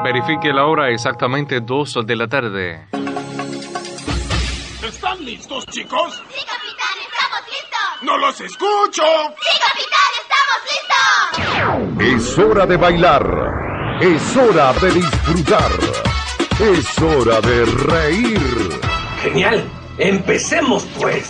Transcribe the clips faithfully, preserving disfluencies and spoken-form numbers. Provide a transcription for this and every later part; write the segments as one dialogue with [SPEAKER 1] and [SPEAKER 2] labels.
[SPEAKER 1] Verifique la hora, exactamente dos de la tarde.
[SPEAKER 2] ¿Están listos, chicos?
[SPEAKER 3] ¡Sí, capitán! ¡Estamos listos!
[SPEAKER 2] ¡No los escucho!
[SPEAKER 3] ¡Sí, capitán! ¡Estamos listos!
[SPEAKER 4] Es hora de bailar. Es hora de disfrutar. Es hora de reír.
[SPEAKER 5] Genial. Empecemos, pues.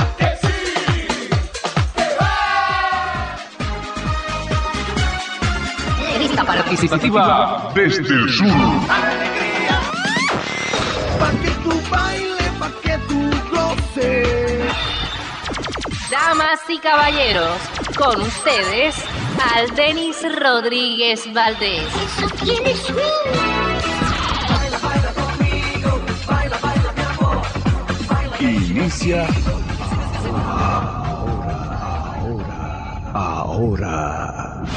[SPEAKER 6] Lista participativa
[SPEAKER 4] desde el sur.
[SPEAKER 2] ¡Alegría! Pa' que tú baile, pa' que tú goces.
[SPEAKER 6] Damas y caballeros, con ustedes, Aldenis Rodríguez Valdés.
[SPEAKER 3] ¡Eso tiene swing!
[SPEAKER 2] Baila, baila conmigo. Baila, baila, mi amor. Baila,
[SPEAKER 4] Inicia. Ahora, ahora, ahora.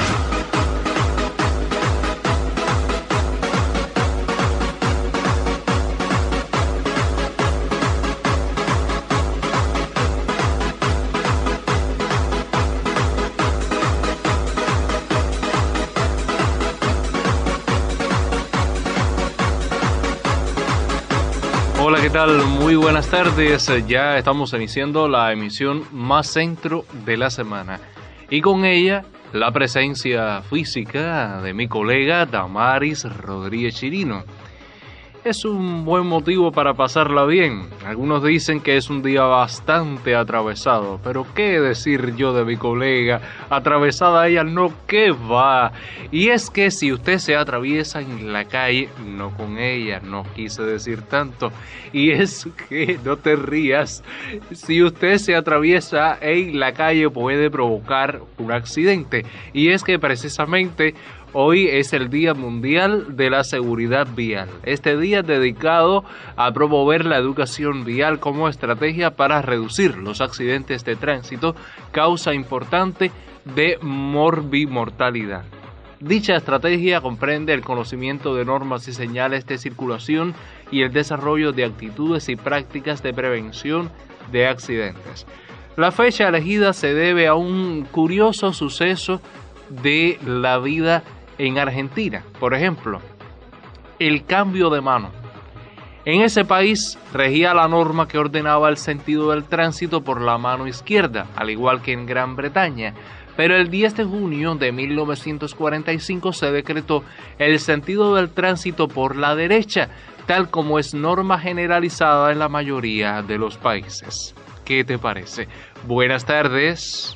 [SPEAKER 1] Hola, ¿qué tal? Muy buenas tardes. Ya estamos iniciando la emisión más centro de la semana. Y con ella, la presencia física de mi colega Damaris Rodríguez Chirino. Es un buen motivo para pasarla bien. Algunos dicen que es un día bastante atravesado, pero qué decir yo de mi colega, atravesada ella no, que va. Y es que si usted se atraviesa en la calle, no con ella, no quise decir tanto, y es que no te rías, si usted se atraviesa en la calle puede provocar un accidente, y es que precisamente hoy es el Día Mundial de la Seguridad Vial. Este día es dedicado a promover la educación vial como estrategia para reducir los accidentes de tránsito, causa importante de morbimortalidad. Dicha estrategia comprende el conocimiento de normas y señales de circulación y el desarrollo de actitudes y prácticas de prevención de accidentes. La fecha elegida se debe a un curioso suceso de la vida en Argentina, por ejemplo, el cambio de mano. En ese país regía la norma que ordenaba el sentido del tránsito por la mano izquierda, al igual que en Gran Bretaña, pero el diez de junio de mil novecientos cuarenta y cinco se decretó el sentido del tránsito por la derecha, tal como es norma generalizada en la mayoría de los países. ¿Qué te parece? Buenas tardes.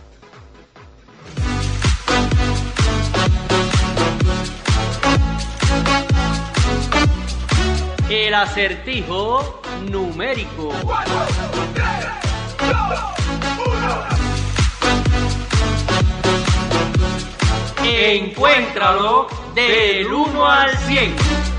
[SPEAKER 7] El acertijo numérico.
[SPEAKER 2] cuatro, tres, dos, uno.
[SPEAKER 7] Encuéntralo del uno al cien.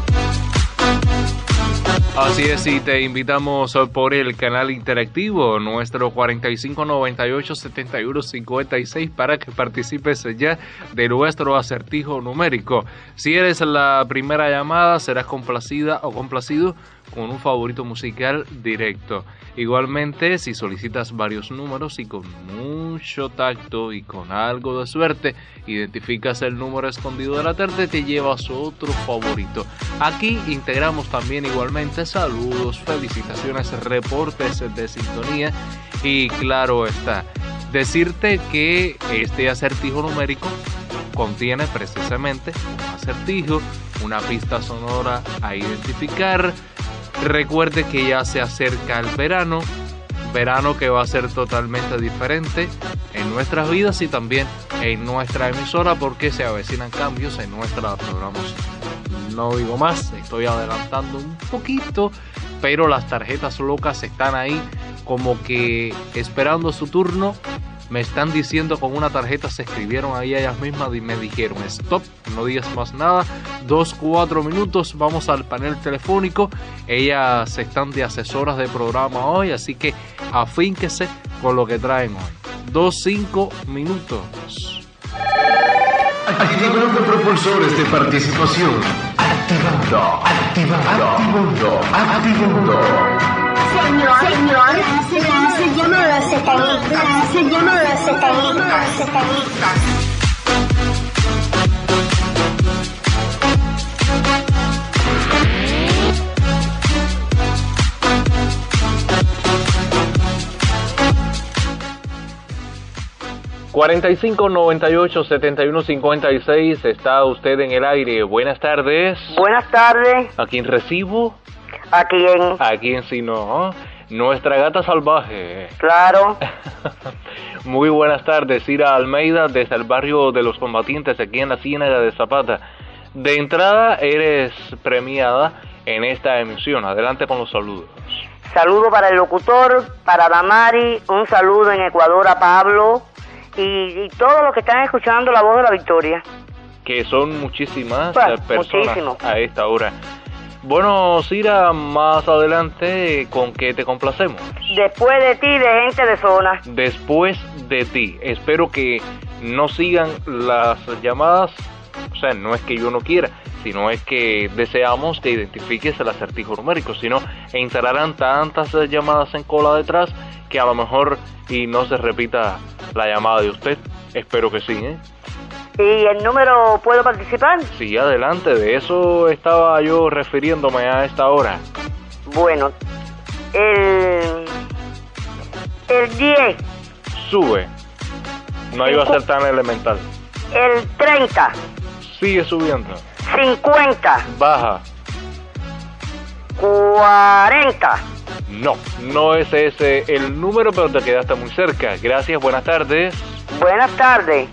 [SPEAKER 1] Así es, y te invitamos por el canal interactivo, nuestro cuarenta y cinco noventa y ocho setenta y uno cincuenta y seis, para que participes ya de nuestro acertijo numérico. Si eres la primera llamada, serás complacida o complacido con un favorito musical directo. Igualmente, si solicitas varios números y con mucho tacto y con algo de suerte identificas el número escondido de la tarde, te llevas otro favorito. Aquí integramos también igualmente saludos, felicitaciones, reportes de sintonía y claro está, decirte que este acertijo numérico contiene precisamente un acertijo, una pista sonora a identificar. Recuerde que ya se acerca el verano, verano que va a ser totalmente diferente en nuestras vidas y también en nuestra emisora, porque se avecinan cambios en nuestra programación. No digo más, estoy adelantando un poquito, pero las tarjetas locas están ahí como que esperando su turno. Me están diciendo con una tarjeta, se escribieron ahí ellas mismas y me dijeron stop, no digas más nada, dos, cuatro minutos, vamos al panel telefónico. Ellas están de asesoras de programa hoy, así que afínquese con lo que traen hoy. Dos, cinco minutos.
[SPEAKER 4] Activando propulsores de participación. Activando, activando, activando, activando.
[SPEAKER 3] Señor, señor, se hace llamada satanista, se llamada satanista, satanista.
[SPEAKER 1] cuarenta y cinco, noventa y ocho, setenta y uno, cincuenta y seis, está usted en el aire. Buenas tardes.
[SPEAKER 8] Buenas tardes.
[SPEAKER 1] ¿A quién recibo?
[SPEAKER 8] ¿A quién?
[SPEAKER 1] ¿A quién si no? Nuestra gata salvaje.
[SPEAKER 8] Claro.
[SPEAKER 1] Muy buenas tardes, Ira Almeida, desde el barrio de los combatientes, aquí en la Ciénaga de Zapata. De entrada, eres premiada en esta emisión. Adelante con los saludos.
[SPEAKER 8] Saludo para el locutor, para Damari, un saludo en Ecuador a Pablo y, y todos los que están escuchando la voz de la victoria.
[SPEAKER 1] Que son muchísimas
[SPEAKER 8] Bueno,
[SPEAKER 1] eh, personas
[SPEAKER 8] muchísimo.
[SPEAKER 1] a esta hora. Bueno, Cira, más adelante, ¿con qué te complacemos?
[SPEAKER 8] Después de ti, de gente de zona.
[SPEAKER 1] Después de ti. Espero que no sigan las llamadas. O sea, no es que yo no quiera, sino es que deseamos que identifiques el acertijo numérico. Si no, entrarán tantas llamadas en cola detrás que a lo mejor y no se repita la llamada de usted. Espero que sí, ¿eh?
[SPEAKER 8] ¿Y el número puedo participar?
[SPEAKER 1] Sí, adelante, de eso estaba yo refiriéndome a esta hora.
[SPEAKER 8] Bueno, el... el diez.
[SPEAKER 1] Sube. No iba a ser tan elemental.
[SPEAKER 8] El treinta.
[SPEAKER 1] Sigue subiendo.
[SPEAKER 8] cincuenta.
[SPEAKER 1] Baja.
[SPEAKER 8] cuarenta.
[SPEAKER 1] No, no es ese el número, pero te quedaste muy cerca. Gracias, buenas tardes.
[SPEAKER 8] Buenas tardes.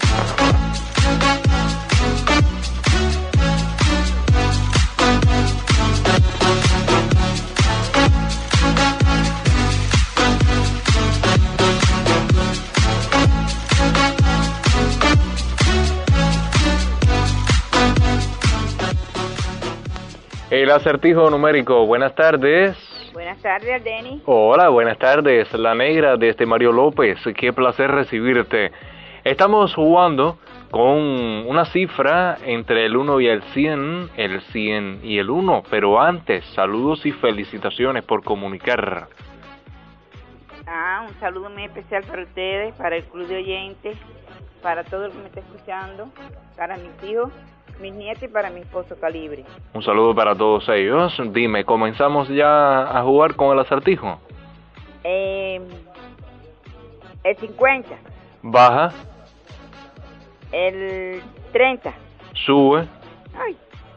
[SPEAKER 1] El acertijo numérico, buenas tardes.
[SPEAKER 9] Buenas tardes, Denis.
[SPEAKER 1] Hola, buenas tardes, la negra desde Mario López, qué placer recibirte. Estamos jugando con una cifra entre el uno y el cien, el cien y el uno, pero antes, saludos y felicitaciones por comunicar.
[SPEAKER 9] Ah, un saludo muy especial para ustedes, para el club de oyentes, para todo el que me está escuchando, para mis hijos, mis nietos y para mi esposo Calibre.
[SPEAKER 1] Un saludo para todos ellos. Dime, ¿comenzamos ya a jugar con el acertijo?
[SPEAKER 9] Eh, el cincuenta.
[SPEAKER 1] Baja.
[SPEAKER 9] El treinta.
[SPEAKER 1] Sube.
[SPEAKER 9] Ay.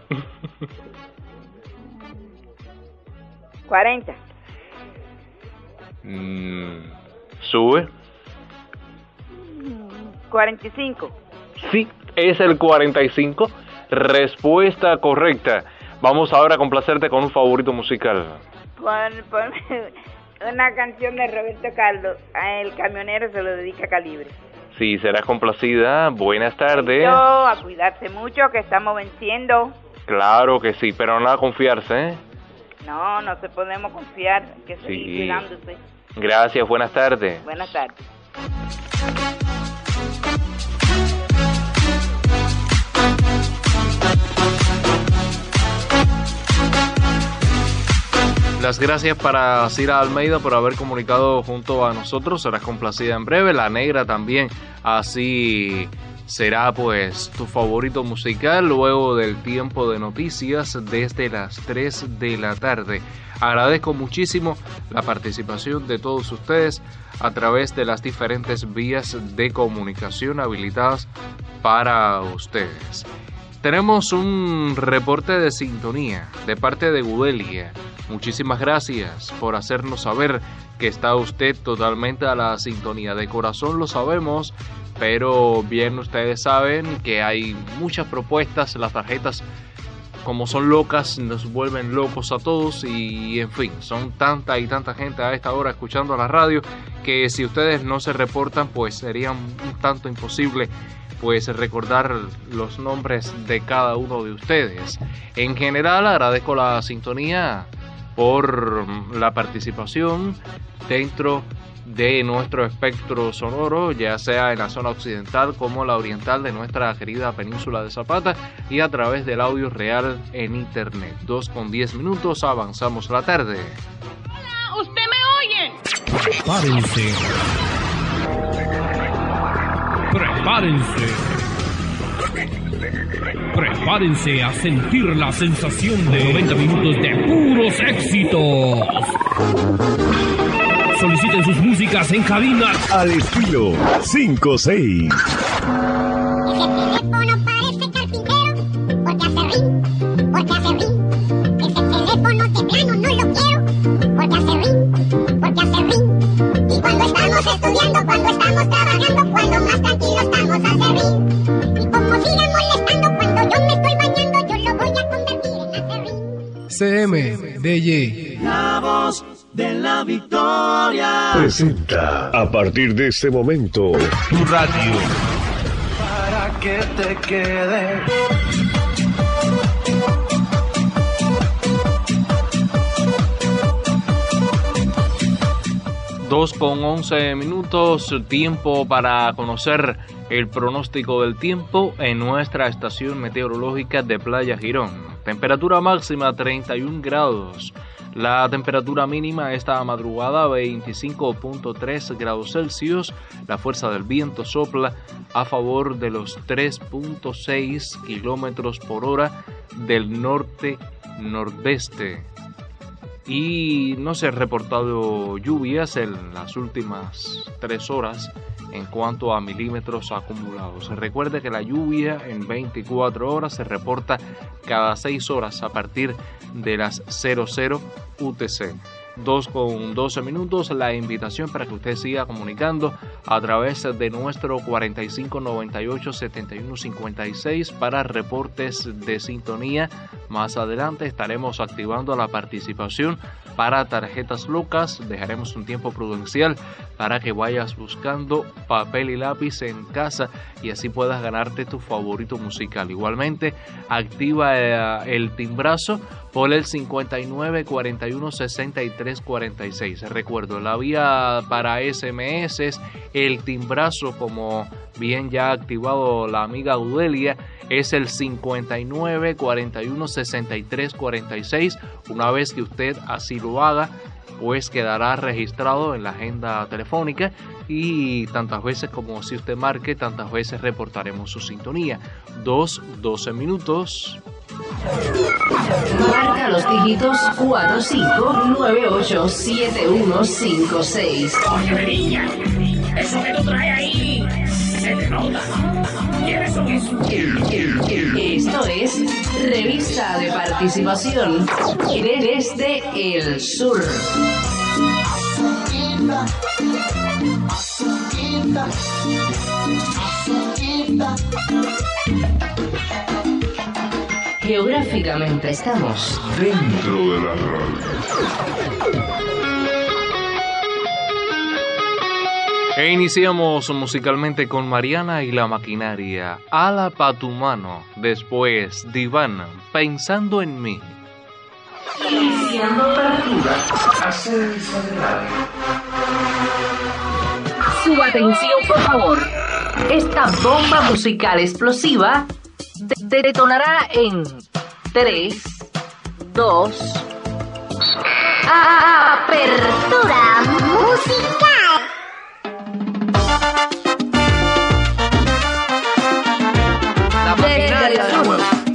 [SPEAKER 9] cuarenta.
[SPEAKER 1] Mm, sube.
[SPEAKER 9] cuarenta y cinco.
[SPEAKER 1] Sí, es el cuarenta y cinco. Respuesta correcta. Vamos ahora a complacerte con un favorito musical.
[SPEAKER 9] Pon, pon una canción de Roberto Carlos. El camionero se lo dedica a Calibre.
[SPEAKER 1] Sí, serás complacida. Buenas tardes.
[SPEAKER 9] Yo, a cuidarse mucho, que estamos venciendo.
[SPEAKER 1] Claro que sí, pero nada confiarse, ¿eh?
[SPEAKER 9] No, no se podemos confiar, que seguir
[SPEAKER 1] Sí.
[SPEAKER 9] cuidándose.
[SPEAKER 1] Gracias, buenas tardes.
[SPEAKER 9] Buenas tardes.
[SPEAKER 1] Las gracias para Cira Almeida por haber comunicado junto a nosotros. Serás complacida en breve. La negra también. Así será pues tu favorito musical luego del tiempo de noticias desde las tres de la tarde. Agradezco muchísimo la participación de todos ustedes a través de las diferentes vías de comunicación habilitadas para ustedes. Tenemos un reporte de sintonía de parte de Gudelia. Muchísimas gracias por hacernos saber que está usted totalmente a la sintonía. De corazón lo sabemos, pero bien ustedes saben que hay muchas propuestas. Las tarjetas, como son locas, nos vuelven locos a todos y, en fin, son tanta y tanta gente a esta hora escuchando la radio que si ustedes no se reportan, pues sería un tanto imposible pues recordar los nombres de cada uno de ustedes. En general, agradezco la sintonía por la participación dentro de nuestro espectro sonoro, ya sea en la zona occidental como la oriental de nuestra querida península de Zapata y a través del audio real en internet. Dos con diez minutos, avanzamos la tarde.
[SPEAKER 10] Hola, ¿usted me oye?
[SPEAKER 11] Prepárense. Prepárense. Prepárense a sentir la sensación de noventa minutos de puros éxitos. Soliciten sus músicas en cabina
[SPEAKER 4] Al estilo cinco seis.
[SPEAKER 12] C M D J.
[SPEAKER 2] La voz de la victoria.
[SPEAKER 4] Presenta a partir de este momento tu radio.
[SPEAKER 2] Para que te quede.
[SPEAKER 1] Dos con once minutos, tiempo para conocer el pronóstico del tiempo en nuestra estación meteorológica de Playa Girón. Temperatura máxima treinta y un grados. La temperatura mínima esta madrugada veinticinco punto tres grados Celsius. La fuerza del viento sopla a favor de los tres punto seis kilómetros por hora del norte-nordeste. Y no se han reportado lluvias en las últimas tres horas en cuanto a milímetros acumulados. Se recuerde que la lluvia en veinticuatro horas se reporta cada seis horas a partir de las cero cero U T C. dos con doce minutos, la invitación para que usted siga comunicando a través de nuestro cuarenta y cinco noventa y ocho setenta y uno cincuenta y seis para reportes de sintonía. Más adelante estaremos activando la participación para tarjetas locas. Dejaremos un tiempo prudencial para que vayas buscando papel y lápiz en casa y así puedas ganarte tu favorito musical. Igualmente, activa eh, el timbrazo por el cincuenta y nueve cuarenta y uno sesenta y tres cuarenta y seis. Recuerdo, la vía para S M S es el timbrazo, como bien ya ha activado la amiga Udelia, es el cincuenta y nueve cuarenta y uno sesenta y tres cuarenta y seis. Una vez que usted así lo haga, pues quedará registrado en la agenda telefónica y tantas veces como si usted marque, tantas veces reportaremos su sintonía. dos, doce minutos.
[SPEAKER 6] Marca los dígitos cuatro cinco nueve ocho siete uno cinco seis.
[SPEAKER 7] Oye, niña, eso que tú traes ahí se te nota. ¿Quiénes son esos?
[SPEAKER 6] Esto es Revista de Participación desde el Sur. Geográficamente estamos
[SPEAKER 4] dentro de la radio.
[SPEAKER 1] E iniciamos musicalmente con Mariana y la Maquinaria, Ala pa' tu mano. Después, Divana, Pensando en mí.
[SPEAKER 6] Iniciando partida.
[SPEAKER 2] Ascenso de radio.
[SPEAKER 6] Su atención, por favor. Esta bomba musical explosiva de- detonará en tres, dos,
[SPEAKER 3] Apertura musical.
[SPEAKER 6] desde el sur.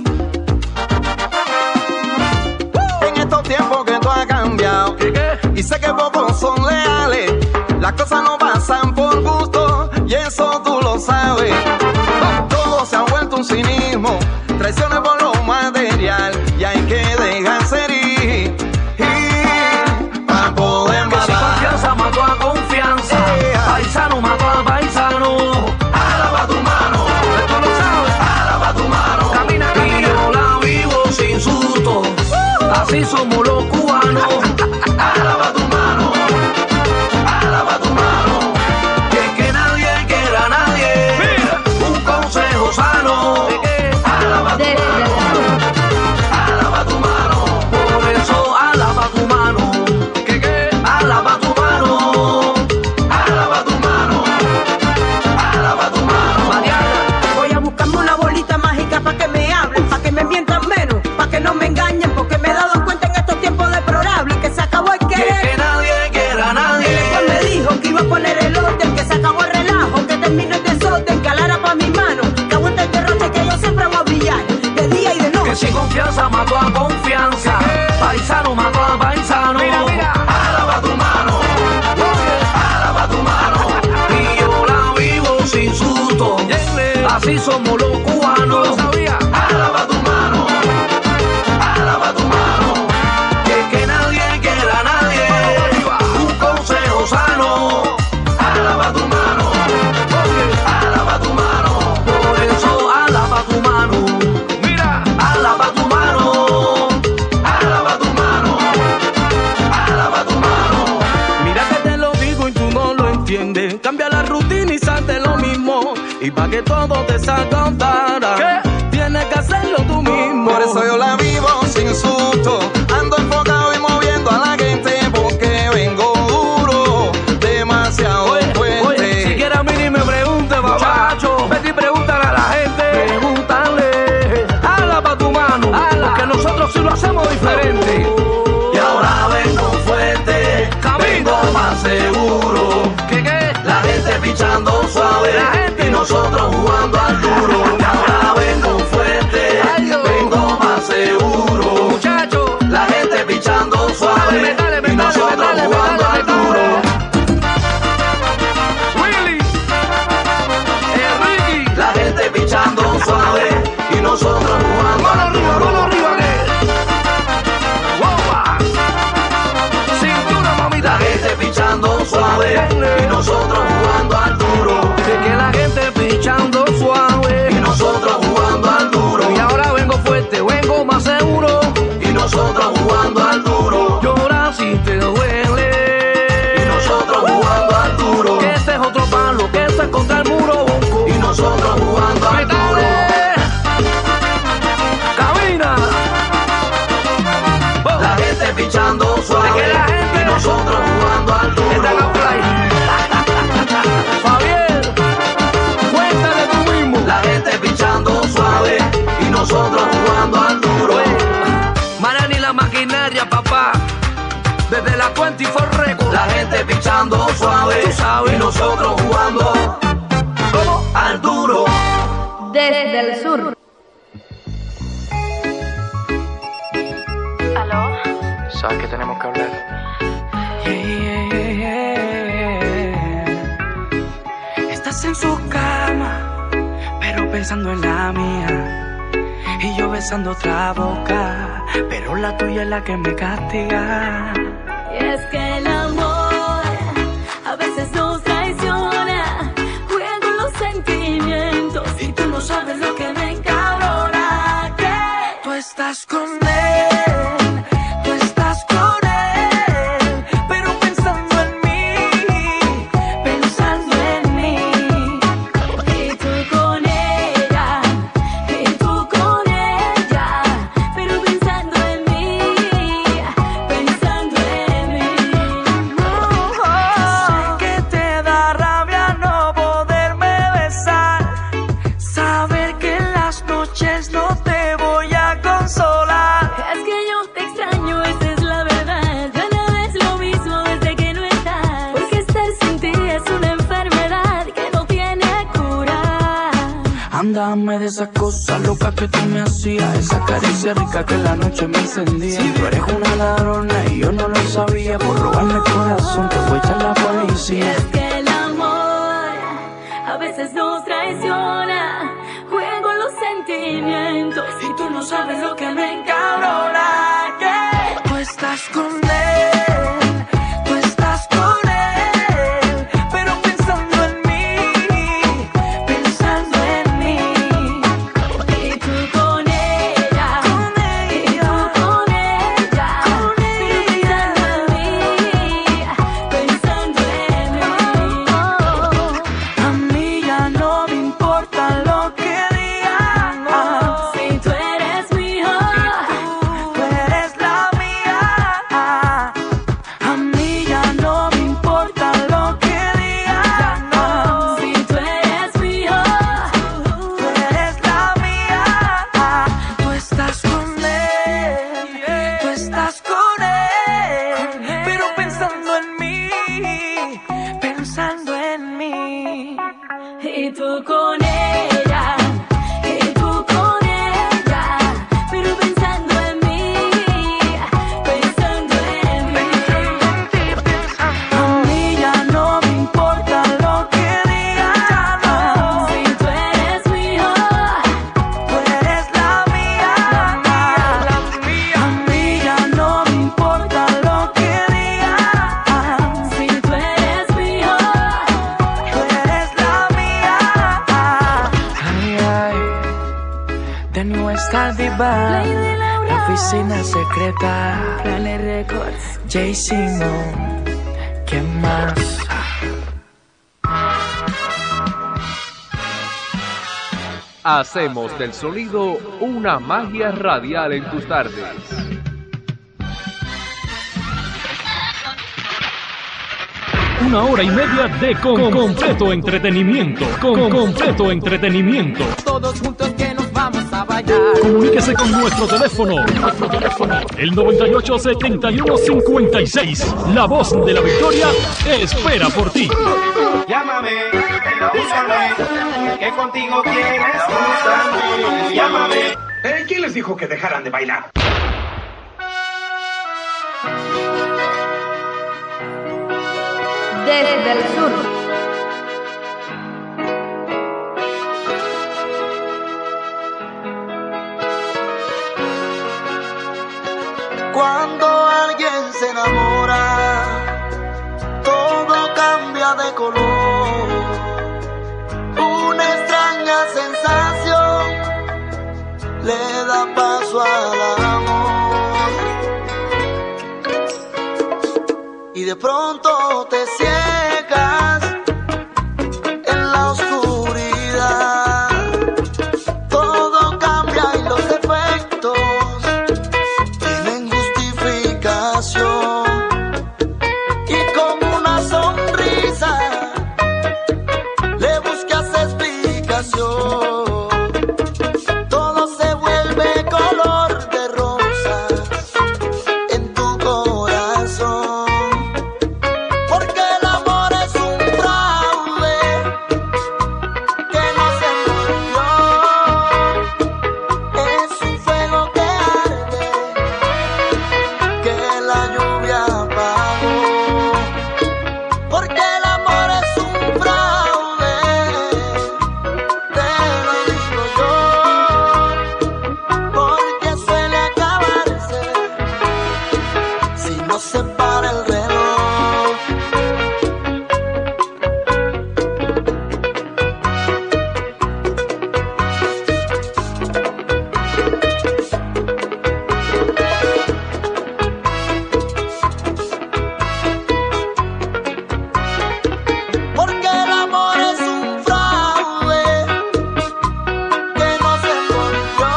[SPEAKER 13] En estos tiempos que todo ha cambiado, y sé que pocos son leales, las cosas no pasan por gusto, y eso tú lo sabes. Todo se ha vuelto un cinismo, traiciones por lo material, y hay que dejarse ir, ir pa' poder
[SPEAKER 5] Que si
[SPEAKER 13] matar.
[SPEAKER 5] confianza mató a confianza, paisano mató a paisano.
[SPEAKER 13] Alaba tu mano,
[SPEAKER 5] Tú lo sabes.
[SPEAKER 13] alaba tu mano.
[SPEAKER 5] Camina, camina. Y yo la vivo sin susto. Así somos los cubanos.
[SPEAKER 13] Alaba tu mano, alaba tu mano.
[SPEAKER 5] Que es que nadie quiera a nadie. Un consejo sano.
[SPEAKER 13] Alaba tu
[SPEAKER 6] Desde el sur.
[SPEAKER 13] alaba tu mano.
[SPEAKER 5] Por eso alaba tu mano.
[SPEAKER 13] ¿Qué qué?
[SPEAKER 5] Alaba tu mano.
[SPEAKER 13] Alaba tu mano, alaba tu mano.
[SPEAKER 5] Mariana.
[SPEAKER 14] Voy a buscarme una bolita mágica para que me hablen, para que me mientan menos, para que no me engañen, porque me he dado cuenta en estos tiempos deplorables que se acabó el
[SPEAKER 5] Que es
[SPEAKER 14] querer.
[SPEAKER 5] que nadie quiera a
[SPEAKER 14] El
[SPEAKER 5] nadie.
[SPEAKER 14] después me dijo que iba a poner el orden, que se acabó el relajo, que terminó el desorden, que alara pa' mi mano, que aguanta el derrote, que yo siempre voy a brillar, de día y de
[SPEAKER 5] Que
[SPEAKER 14] noche.
[SPEAKER 5] si confianza mató a confianza. Paisano mató a paisano.
[SPEAKER 13] Alaba tu mano,
[SPEAKER 5] así somos los cubanos. ¿Tú lo sabías? Alaba tu mano, alaba tu mano. Que, que nadie quiera a nadie. Un consejo sano. Alaba tu mano, alaba tu mano. Por eso alaba tu mano. Mira, alaba tu mano, alaba tu mano, alaba tu mano.
[SPEAKER 13] Mira que te lo digo y tú no lo entiendes. Cambia la rutina y salte lo mismo. Y pa' que todo te salga contara, tienes que hacerlo tú mismo. Por eso yo la vivo sin susto. Ando enfocado y moviendo a la gente porque vengo duro, demasiado
[SPEAKER 5] Oye,
[SPEAKER 13] fuerte.
[SPEAKER 5] oye, si quieres a mí ni me pregunte, muchacho. Vete y pregúntale a la gente. Pregúntale. Alaba tu mano, ala, porque nosotros sí lo hacemos diferente.
[SPEAKER 13] Y ahora vengo fuerte, vengo más seguro.
[SPEAKER 5] ¿Qué qué?
[SPEAKER 13] La gente pichando suave,
[SPEAKER 5] La gente.
[SPEAKER 13] y nosotros jugando al duro. Y ahora vengo fuerte,
[SPEAKER 5] Ay, Dios.
[SPEAKER 13] vengo más seguro.
[SPEAKER 5] Muchacho,
[SPEAKER 13] La gente pichando suave,
[SPEAKER 5] Dale, dale,
[SPEAKER 13] y
[SPEAKER 5] dale,
[SPEAKER 13] nosotros
[SPEAKER 5] dale,
[SPEAKER 13] jugando
[SPEAKER 5] dale,
[SPEAKER 13] al
[SPEAKER 5] dale.
[SPEAKER 13] duro.
[SPEAKER 5] Willy, Enrique.
[SPEAKER 13] La gente pichando suave, y nosotros jugando
[SPEAKER 5] Mano
[SPEAKER 13] al
[SPEAKER 5] arriba,
[SPEAKER 13] duro.
[SPEAKER 5] mano arriba, que. Guapa. Cintura, mamita.
[SPEAKER 13] La gente pichando suave, y nosotros jugando al duro.
[SPEAKER 5] De que la gente pichando suave.
[SPEAKER 13] Y nosotros jugando al duro.
[SPEAKER 5] Y ahora vengo fuerte, vengo más seguro.
[SPEAKER 13] Y nosotros jugando al duro.
[SPEAKER 5] Llora si te duele.
[SPEAKER 13] Y nosotros jugando al duro.
[SPEAKER 5] Que este es otro palo, que este es contra el muro, bonco.
[SPEAKER 13] Y nosotros jugando al duro.
[SPEAKER 5] Camina.
[SPEAKER 13] La gente pichando suave,
[SPEAKER 5] De que la gente-
[SPEAKER 13] y nosotros jugando al duro.
[SPEAKER 5] Esta es la play. Fabián, cuéntale tú mismo.
[SPEAKER 13] La gente pichando suave, y nosotros jugando al duro.
[SPEAKER 5] Marani la maquinaria, papá. Desde la veinticuatro Records.
[SPEAKER 13] La gente pichando suave,
[SPEAKER 5] Tú sabes.
[SPEAKER 13] y nosotros jugando
[SPEAKER 5] ¿Cómo?
[SPEAKER 13] al duro.
[SPEAKER 3] Desde el sur.
[SPEAKER 15] ¿Aló?
[SPEAKER 16] ¿Sabes que tenemos que hablar?
[SPEAKER 15] Estás en su cama, pero pensando en la mía. Y yo besando otra boca, pero la tuya es la que me castiga.
[SPEAKER 17] Y es que el amor a veces nos traiciona, juega con los sentimientos y tú no sabes lo que me encabrona. Que
[SPEAKER 15] Tú estás con él, tú estás con él, pero pensando en mí, pensando en mí.
[SPEAKER 17] y tú con ella, y tú con ella, pero pensando en mí, pensando en mí.
[SPEAKER 15] Sé que te da rabia no poderme besar, saber que en las noches no te voy a consolar.
[SPEAKER 17] Es que yo te extraño, esa es la verdad. Ya no es lo mismo desde que no estás. Porque estar sin ti es una enfermedad que no tiene cura.
[SPEAKER 15] Ándame de esas cosas locas que tú me hacías, esa caricia rica que en la noche me encendía. Tú eres una ladrona y yo no lo sabía, por robarme el corazón te fue a echar la
[SPEAKER 17] Y
[SPEAKER 15] policía.
[SPEAKER 17] es que el amor a veces nos traiciona, juega con los sentimientos y tú no sabes lo que me encabrona. Que
[SPEAKER 15] Tú estás con él, tú estás con él, pero pensando en mí, pensando en mí.
[SPEAKER 17] y tú con ella, y tú con ella, pero pensando en mí, pensando en mí.
[SPEAKER 15] A mí ya no me importa lo que digan,
[SPEAKER 17] Si tú eres mío,
[SPEAKER 15] tú eres la mía. Crystal Diva, la oficina secreta,
[SPEAKER 17] Planet Records,
[SPEAKER 15] Jay Simon, ¿quién más?
[SPEAKER 1] Hacemos del sonido una magia radial en tus tardes.
[SPEAKER 11] Una hora y media de con completo entretenimiento. Con completo entretenimiento.
[SPEAKER 14] Todos juntos que nos vamos a bailar.
[SPEAKER 11] Comuníquese con nuestro teléfono. Nuestro teléfono. El noventa y ocho, setenta y uno, cincuenta y seis. La voz de la victoria espera por ti.
[SPEAKER 18] Llámame, búscame, que contigo quieres gustarme. Llámame. Eh, ¿Quién les dijo que dejaran de bailar?
[SPEAKER 3] Desde el sur.
[SPEAKER 13] Cuando alguien se enamora, todo cambia de color. Una extraña sensación le da paso al amor. Y de pronto te ciegas en la oscuridad. Todo cambia y los efectos tienen justificación. Y con una sonrisa le buscas explicación. Todo se vuelve color de rosas en tu corazón. Porque el amor es un fraude que no se envolvió. Es un fuego que arde, que la lluvia apagó. Porque el amor es un fraude, te lo digo yo. Porque suele acabarse si no se para el reloj. Porque el amor es un fraude que no se envolvió.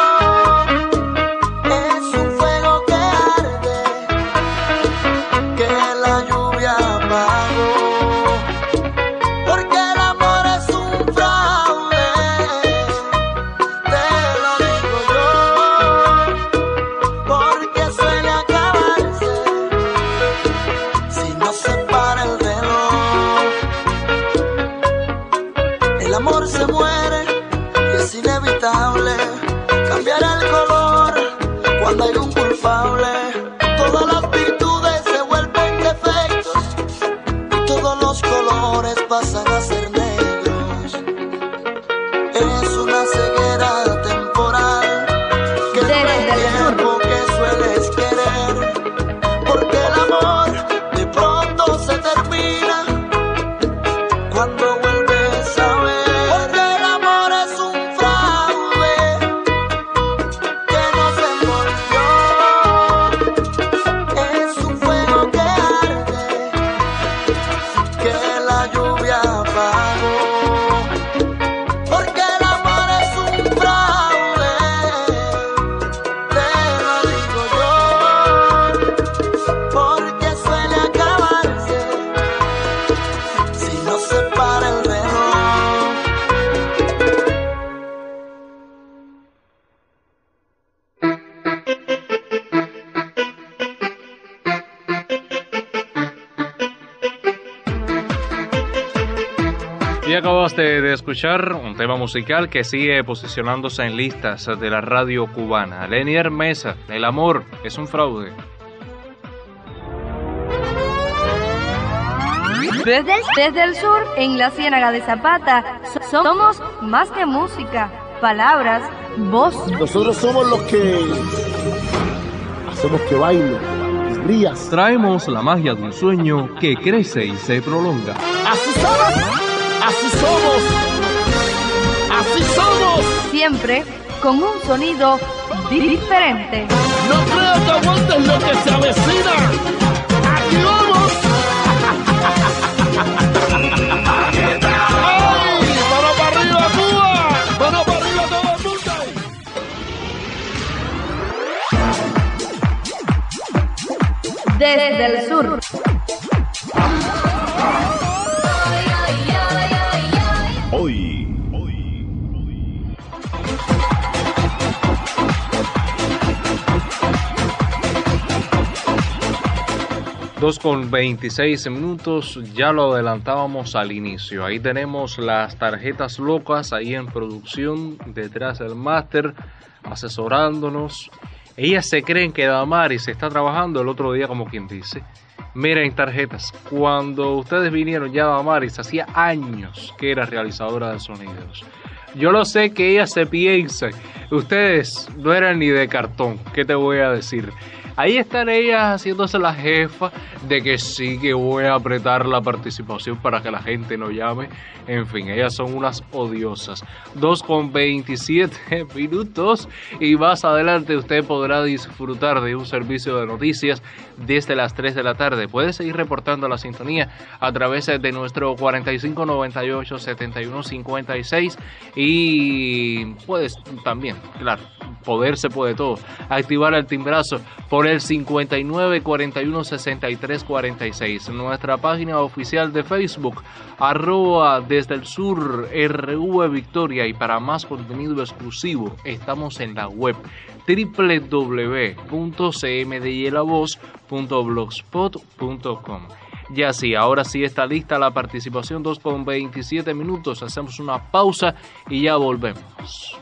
[SPEAKER 13] Es un fuego que arde, que la lluvia apagó. Porque el amor es un fraude, te lo digo yo. Porque suele acabarse si no se para el reloj. El amor se muere y es inevitable. Cambiará el color cuando hay un culpable. Todas las virtudes se vuelven defectos y todos los colores pasan a ser negros. Es una ceguera temporal que dura el tiempo que sueles querer. Porque el amor de pronto se termina cuando vuelves a ver. Porque el amor es un fraude que no se envolvió. Es un fuego que arde, que la lluvia apagó. Porque el amor es un fraude, te lo digo yo. Porque suele acabarse si no se para el reloj.
[SPEAKER 1] Y acabaste de escuchar un tema musical que sigue posicionándose en listas de la radio cubana. Lenier Mesa, El amor es un fraude.
[SPEAKER 3] Desde, desde el sur, en la Ciénaga de Zapata, so- somos más que música, palabras, voz.
[SPEAKER 19] Nosotros somos los que hacemos que baile y rías.
[SPEAKER 1] Traemos la magia de un sueño que crece y se prolonga.
[SPEAKER 19] Así somos, así somos, así somos.
[SPEAKER 3] Siempre con un sonido di- diferente.
[SPEAKER 19] No creo que aguanten lo que se avecina. ¡Aquí vamos! ¡Ay! ¡Mano para arriba, Cuba! ¡Mano para arriba todo el mundo!
[SPEAKER 3] Desde el sur.
[SPEAKER 4] Hoy.
[SPEAKER 1] dos con veintiséis minutos, ya lo adelantábamos al inicio. Ahí tenemos las tarjetas locas ahí en producción, detrás del máster, asesorándonos. Ellas se creen que Damaris está trabajando el otro día, como quien dice. Miren, tarjetas, cuando ustedes vinieron ya Damaris, hacía años que era realizadora de sonidos. Yo lo sé que ellas se piensan, ustedes no eran ni de cartón, ¿qué te voy a decir? Ahí están ellas haciéndose la jefa de que sí que voy a apretar la participación para que la gente no llame. En fin, ellas son unas odiosas. dos con veintisiete minutos y más adelante usted podrá disfrutar de un servicio de noticias desde las tres de la tarde. Puede seguir reportando la sintonía a través de nuestro cuarenta y cinco noventa y ocho setenta y uno cincuenta y seis y puedes también, claro, poder se puede todo, activar el timbrazo por el cincuenta y nueve cuarenta y uno sesenta y tres cuarenta y seis. Nuestra página oficial de Facebook, arroba desde el sur R V Victoria, y para más contenido exclusivo estamos en la web doble u doble u doble u punto c m d y la voz punto blogspot punto com. Y así, ahora sí está lista la participación, dos con veintisiete minutos, hacemos una pausa y ya volvemos.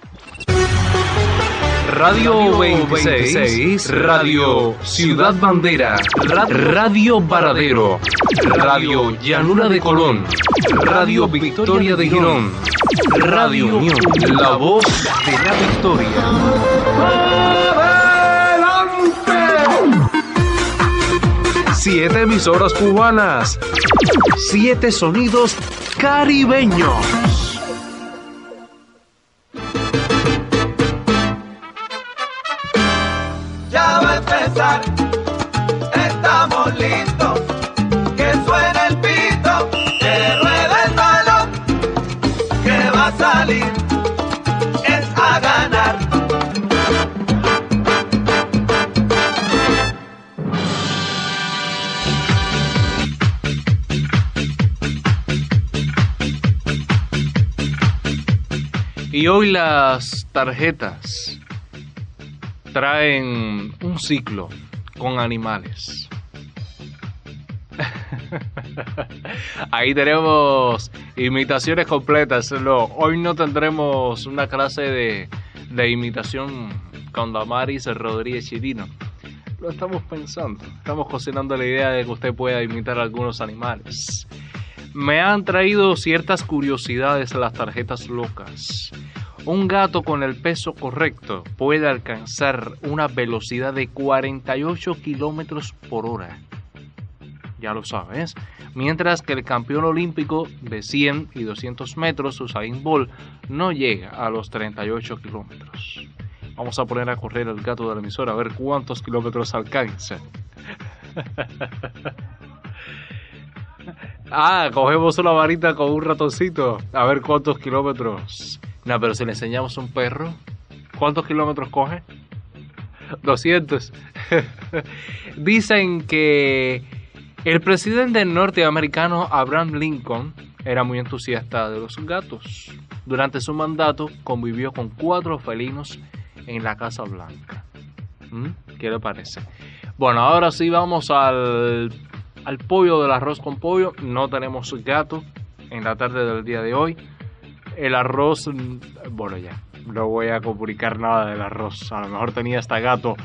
[SPEAKER 1] Radio veintiséis, Radio Ciudad Bandera, Radio Varadero, Radio Llanura de Colón, Radio Victoria de Girón, Radio Unión, la voz de la Victoria. Siete emisoras cubanas, siete sonidos caribeños.
[SPEAKER 5] Ya va a empezar, estamos listos, que suene el pito, que ruede el balón, que va a salir, es a ganar.
[SPEAKER 1] Y hoy las tarjetas traen un ciclo con animales. Ahí tenemos imitaciones completas. No, hoy no tendremos una clase de, de imitación con Damaris Rodríguez Chirino. Lo estamos pensando. Estamos cocinando la idea de que usted pueda imitar a algunos animales. Me han traído ciertas curiosidades las tarjetas locas. Un gato con el peso correcto puede alcanzar una velocidad de cuarenta y ocho kilómetros por hora. Ya lo sabes. Mientras que el campeón olímpico de cien y doscientos metros, Usain Bolt, no llega a los treinta y ocho kilómetros. Vamos a poner a correr el gato de la emisora a ver cuántos kilómetros alcanza. Ah, cogemos una varita con un ratoncito a ver cuántos kilómetros. No, pero si le enseñamos a un perro, ¿cuántos kilómetros coge? doscientos. Dicen que el presidente norteamericano Abraham Lincoln era muy entusiasta de los gatos. Durante su mandato convivió con cuatro felinos en la Casa Blanca. ¿Mm? ¿Qué le parece? Bueno, ahora sí vamos al, al pollo del arroz con pollo. No tenemos gato en la tarde del día de hoy. El arroz, bueno ya, no voy a comunicar nada del arroz. A lo mejor tenía hasta gato.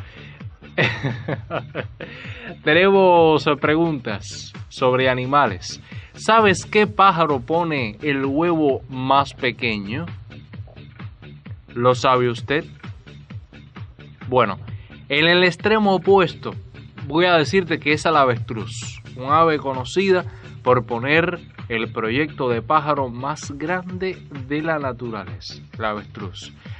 [SPEAKER 1] Tenemos preguntas sobre animales. ¿Sabes qué pájaro pone el huevo más pequeño? ¿Lo sabe usted? Bueno, en el extremo opuesto voy a decirte que es el avestruz, un ave conocida por poner el proyecto de pájaro más grande de la naturaleza, el avestruz.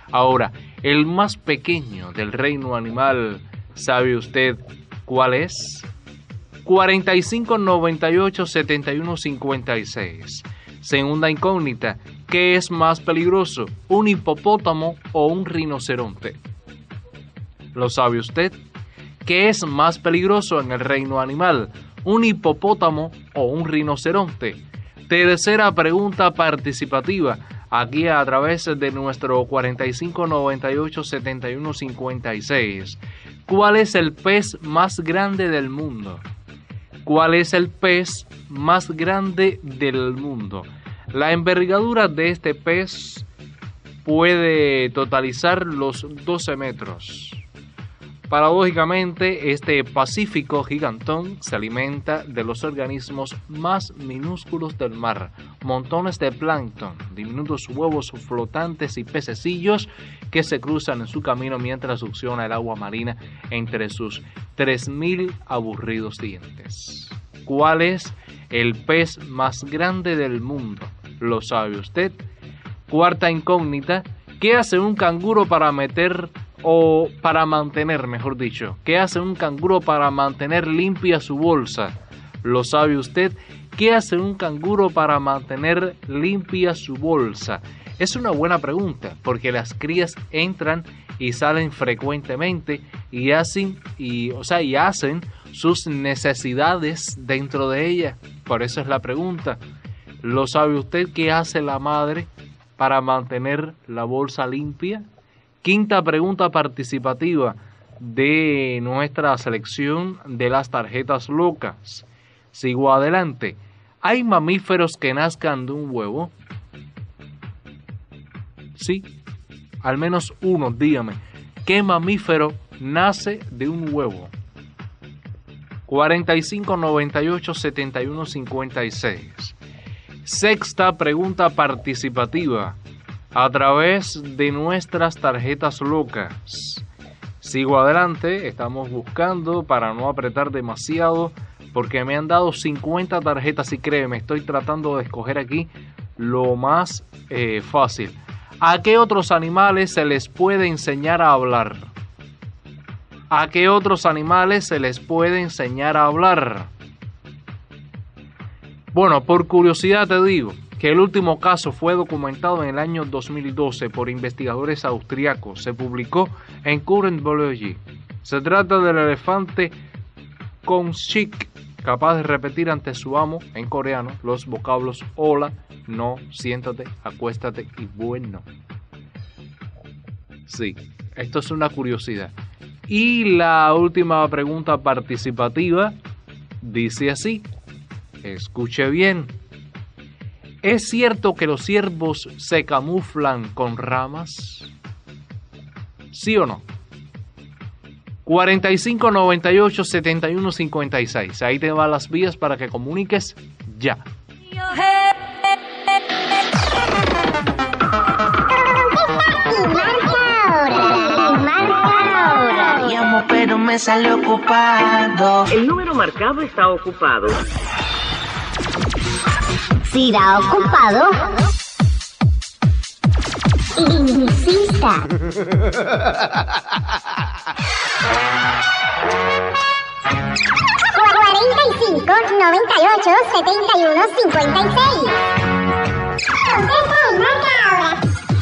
[SPEAKER 1] Ahora, el más pequeño del reino animal, ¿sabe usted cuál es? cuarenta y cinco, noventa y ocho, setenta y uno, cincuenta y seis. Segunda incógnita, ¿qué es más peligroso, un hipopótamo o un rinoceronte? ¿Lo sabe usted? ¿Qué es más peligroso en el reino animal, un hipopótamo o un rinoceronte? Tercera pregunta participativa, aquí a través de nuestro cuarenta y cinco, noventa y ocho, setenta y uno, cincuenta y seis. ¿Cuál es el pez más grande del mundo? ¿Cuál es el pez más grande del mundo? La envergadura de este pez puede totalizar los doce metros. Paradójicamente, este pacífico gigantón se alimenta de los organismos más minúsculos del mar, montones de plancton, diminutos huevos flotantes y pececillos que se cruzan en su camino mientras succiona el agua marina entre sus tres mil aburridos dientes. ¿Cuál es el pez más grande del mundo? ¿Lo sabe usted? Cuarta incógnita, ¿qué hace un canguro para meter o para mantener, mejor dicho, qué hace un canguro para mantener limpia su bolsa? ¿Lo sabe usted? ¿Qué hace un canguro para mantener limpia su bolsa? Es una buena pregunta, porque las crías entran y salen frecuentemente y hacen, y, o sea, y hacen sus necesidades dentro de ella. Por eso es la pregunta. ¿Lo sabe usted qué hace la madre para mantener la bolsa limpia? Quinta pregunta participativa de nuestra selección de las tarjetas locas. Sigo adelante. ¿Hay mamíferos que nazcan de un huevo? Sí, al menos uno, dígame. ¿Qué mamífero nace de un huevo? cuarenta y cinco, noventa y ocho, setenta y uno, cincuenta y seis. Sexta pregunta participativa a través de nuestras tarjetas locas. Sigo adelante, estamos buscando para no apretar demasiado porque me han dado cincuenta tarjetas y créeme, estoy tratando de escoger aquí lo más eh, fácil. ¿A qué otros animales se les puede enseñar a hablar? ¿A qué otros animales se les puede enseñar a hablar? Bueno, por curiosidad te digo que el último caso fue documentado en el año dos mil doce por investigadores austriacos. Se publicó en Current Biology. Se trata del elefante Kongshik, capaz de repetir ante su amo en coreano los vocablos hola, no, siéntate, acuéstate y bueno. Sí, esto es una curiosidad. Y la última pregunta participativa dice así, escuche bien. ¿Es cierto que los ciervos se camuflan con ramas? ¿Sí o no? cuarenta y cinco, noventa y ocho, setenta y uno, cincuenta y seis. Ahí te van las vías para que comuniques ya.
[SPEAKER 20] Llamo pero me sale ocupado.
[SPEAKER 21] El número marcado está ocupado.
[SPEAKER 22] Si da ocupado, insista. cuarenta y cinco, noventa y ocho, setenta y uno, cincuenta y seis. Contesta y marca ahora.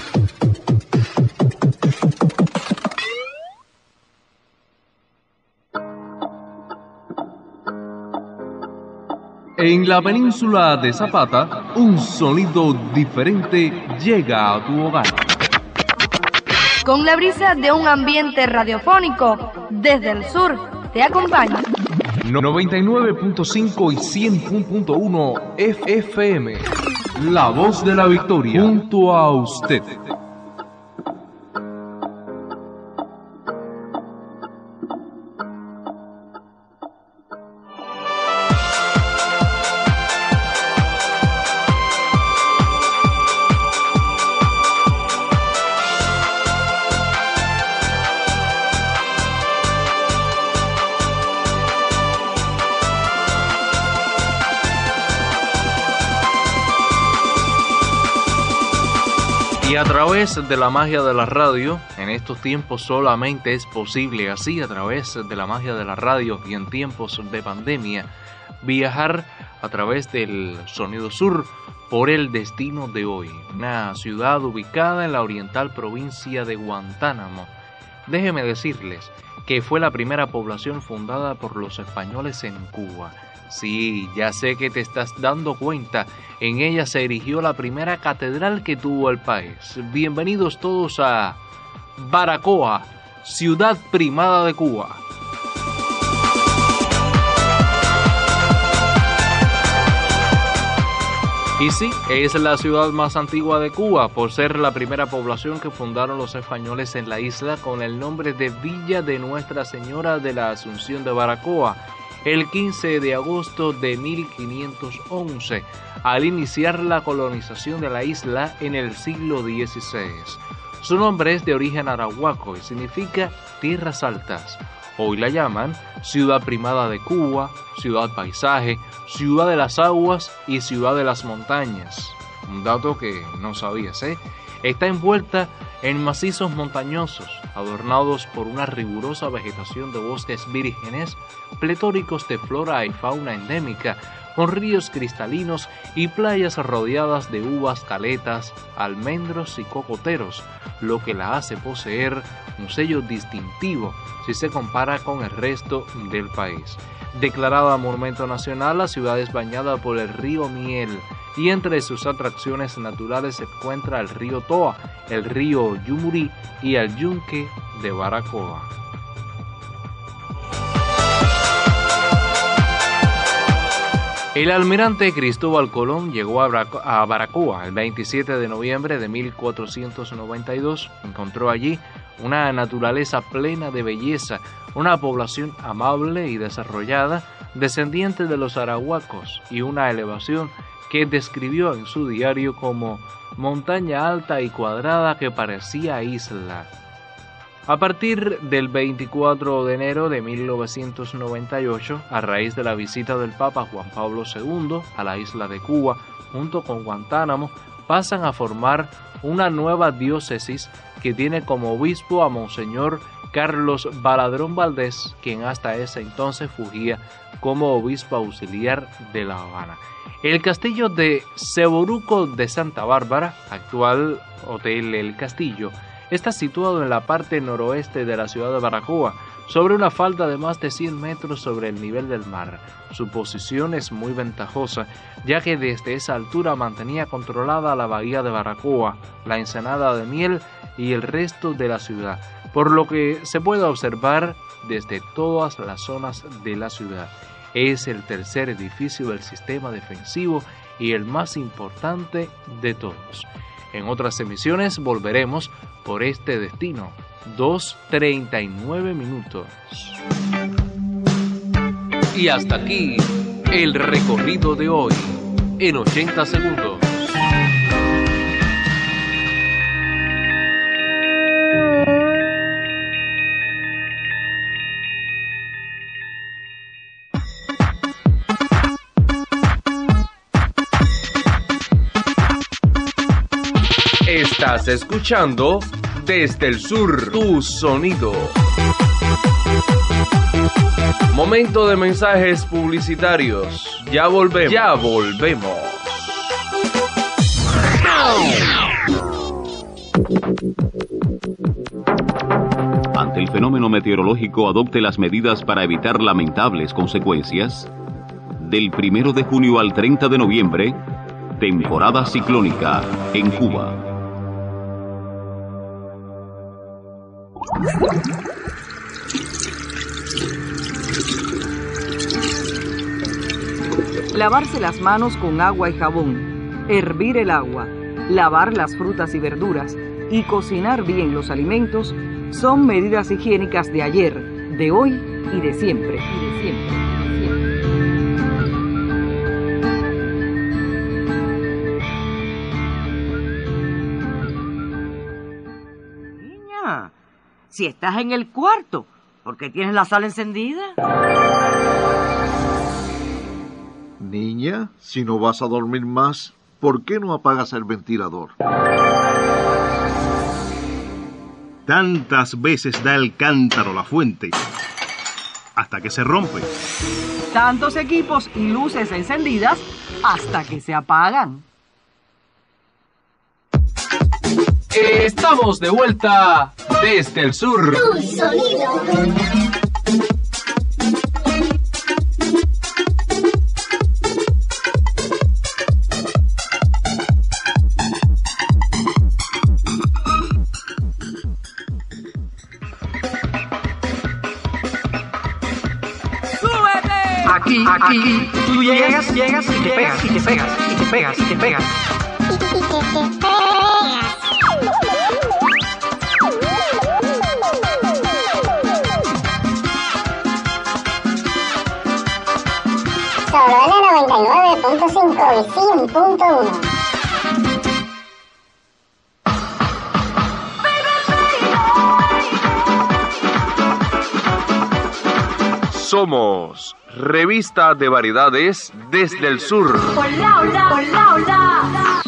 [SPEAKER 1] En la península de Zapata, un sonido diferente llega a tu hogar.
[SPEAKER 3] Con la brisa de un ambiente radiofónico, desde el sur, te acompaña.
[SPEAKER 1] noventa y nueve punto cinco y cien punto uno F M. La voz de la victoria, junto a usted. Y a través de la magia de la radio, en estos tiempos solamente es posible así, a través de la magia de la radio y en tiempos de pandemia, viajar a través del Sonido Sur por el destino de hoy, una ciudad ubicada en la oriental provincia de Guantánamo. Déjeme decirles que fue la primera población fundada por los españoles en Cuba. Sí, ya sé que te estás dando cuenta, en ella se erigió la primera catedral que tuvo el país. Bienvenidos todos a Baracoa, ciudad primada de Cuba. Y sí, es la ciudad más antigua de Cuba, por ser la primera población que fundaron los españoles en la isla con el nombre de Villa de Nuestra Señora de la Asunción de Baracoa, el quince de agosto de mil quinientos once, al iniciar la colonización de la isla en el siglo dieciséis. Su nombre es de origen arahuaco y significa tierras altas. Hoy la llaman Ciudad Primada de Cuba, Ciudad Paisaje, Ciudad de las Aguas y Ciudad de las Montañas. Un dato que no sabías, ¿eh? Está envuelta en macizos montañosos, adornados por una rigurosa vegetación de bosques vírgenes, pletóricos de flora y fauna endémica, con ríos cristalinos y playas rodeadas de uvas, caletas, almendros y cocoteros, lo que la hace poseer un sello distintivo si se compara con el resto del país. Declarada Monumento Nacional, la ciudad es bañada por el río Miel y entre sus atracciones naturales se encuentra el río Toa, el río Yumurí y el Yunque de Baracoa. El almirante Cristóbal Colón llegó a Baracoa el veintisiete de noviembre de mil cuatrocientos noventa y dos. Encontró allí una naturaleza plena de belleza, una población amable y desarrollada, descendiente de los arahuacos, y una elevación que describió en su diario como montaña alta y cuadrada que parecía isla. A partir del veinticuatro de enero de mil novecientos noventa y ocho, a raíz de la visita del Papa Juan Pablo segundo a la isla de Cuba, junto con Guantánamo, pasan a formar una nueva diócesis que tiene como obispo a Monseñor Carlos Baladrón Valdés, quien hasta ese entonces fungía como obispo auxiliar de La Habana. El castillo de Seboruco de Santa Bárbara, actual Hotel El Castillo, está situado en la parte noroeste de la ciudad de Baracoa, sobre una falda de más de cien metros sobre el nivel del mar. Su posición es muy ventajosa, ya que desde esa altura mantenía controlada la bahía de Baracoa, la ensenada de Miel y el resto de la ciudad, por lo que se puede observar desde todas las zonas de la ciudad. Es el tercer edificio del sistema defensivo y el más importante de todos. En otras emisiones volveremos por este destino. dos treinta y nueve minutos. Y hasta aquí el recorrido de hoy en ochenta segundos. Estás escuchando Desde el Sur, tu sonido. Momento de mensajes publicitarios. Ya volvemos. Ya volvemos.
[SPEAKER 8] Ante el fenómeno meteorológico, adopte las medidas para evitar lamentables consecuencias. Del primero de junio al treinta de noviembre, temporada ciclónica en Cuba.
[SPEAKER 9] Lavarse las manos con agua y jabón, hervir el agua, lavar las frutas y verduras y cocinar bien los alimentos son medidas higiénicas de ayer, de hoy y de siempre. Y de siempre.
[SPEAKER 14] Niña, si estás en el cuarto, ¿por qué tienes la sala encendida?
[SPEAKER 23] Niña, si no vas a dormir más, ¿por qué no apagas el ventilador?
[SPEAKER 10] Tantas veces da el cántaro la fuente hasta que se rompe.
[SPEAKER 9] Tantos equipos y luces encendidas hasta que se apagan.
[SPEAKER 1] Estamos de vuelta desde el sur.
[SPEAKER 22] Tu sonido.
[SPEAKER 21] Aquí, aquí, tú llegas, llegas y te pegas, y te pegas, y te pegas, y te pegas.
[SPEAKER 22] Solo en la noventa y nueve punto cinco y cien punto uno.
[SPEAKER 1] Somos Revista de Variedades desde el sur.
[SPEAKER 17] Hola, hola, hola, hola.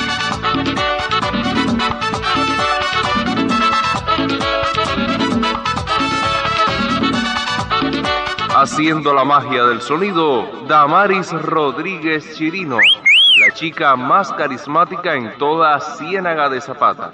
[SPEAKER 1] Haciendo la magia del sonido, Damaris Rodríguez Chirino, la chica más carismática en toda Ciénaga de Zapata.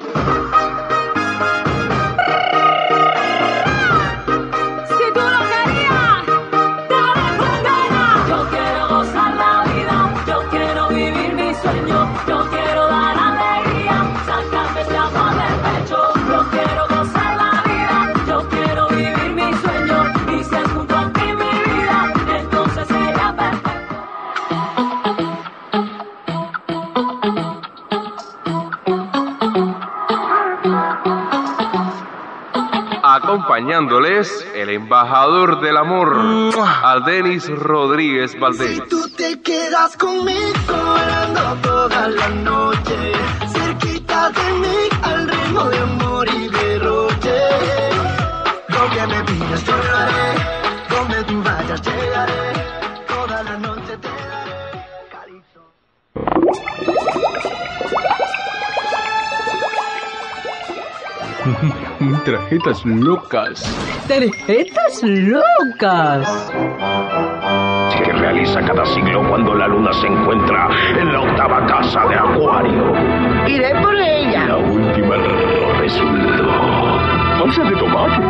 [SPEAKER 1] Acompañándoles, el embajador del amor, Aldenis Rodríguez Valdés.
[SPEAKER 5] Si tú te quedas conmigo volando toda la noche, cerquita de mí, al ritmo de amor y derroche. Lo que me pidas yo lo haré, donde tú vayas llegaré, toda la noche te daré calito.
[SPEAKER 1] Tarjetas locas.
[SPEAKER 9] ¡Tarjetas locas!
[SPEAKER 7] Que realiza cada siglo cuando la luna se encuentra en la octava casa de Acuario.
[SPEAKER 20] Iré por ella.
[SPEAKER 7] La última resultó. Once de tomate.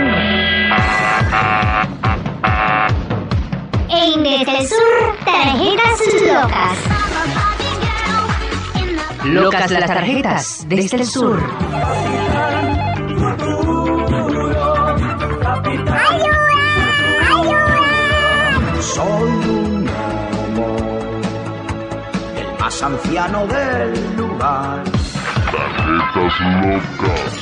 [SPEAKER 22] En Desde el Sur, tarjetas locas.
[SPEAKER 6] Locas las tarjetas desde el sur.
[SPEAKER 5] Soy un gnomo, el más anciano del lugar.
[SPEAKER 4] Tarjetas locas.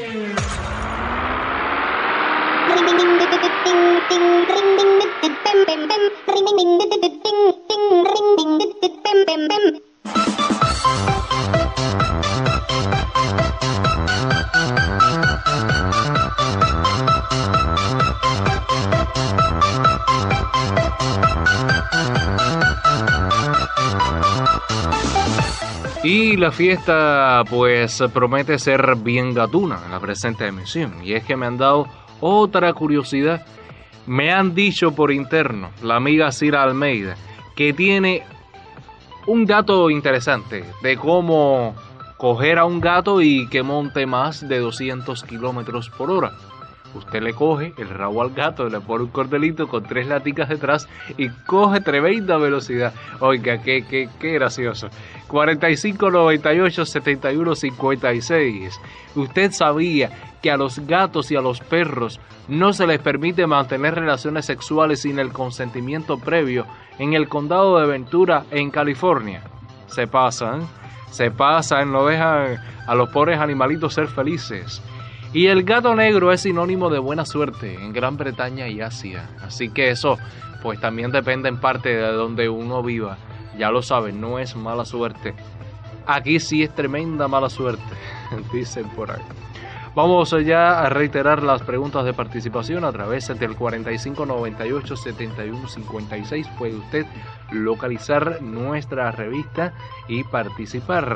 [SPEAKER 1] Y la fiesta pues promete ser bien gatuna en la presente emisión. Y es que me han dado otra curiosidad. Me han dicho por interno la amiga Cira Almeida que tiene un dato interesante de cómo coger a un gato y que monte más de doscientos kilómetros por hora. Usted le coge el rabo al gato, le pone un cordelito con tres laticas detrás y coge tremenda velocidad. Oiga, qué, qué, qué gracioso. cuarenta y cinco, noventa y ocho, setenta y uno, cincuenta y seis. ¿Usted sabía que a los gatos y a los perros no se les permite mantener relaciones sexuales sin el consentimiento previo en el condado de Ventura, en California? Se pasan, se pasan, no dejan a los pobres animalitos ser felices. Y el gato negro es sinónimo de buena suerte en Gran Bretaña y Asia. Así que eso, pues también depende en parte de donde uno viva. Ya lo saben, no es mala suerte. Aquí sí es tremenda mala suerte, dicen por ahí. Vamos ya a reiterar las preguntas de participación a través del cuarenta y cinco, noventa y ocho, setenta y uno, cincuenta y seis. Puede usted localizar nuestra revista y participar.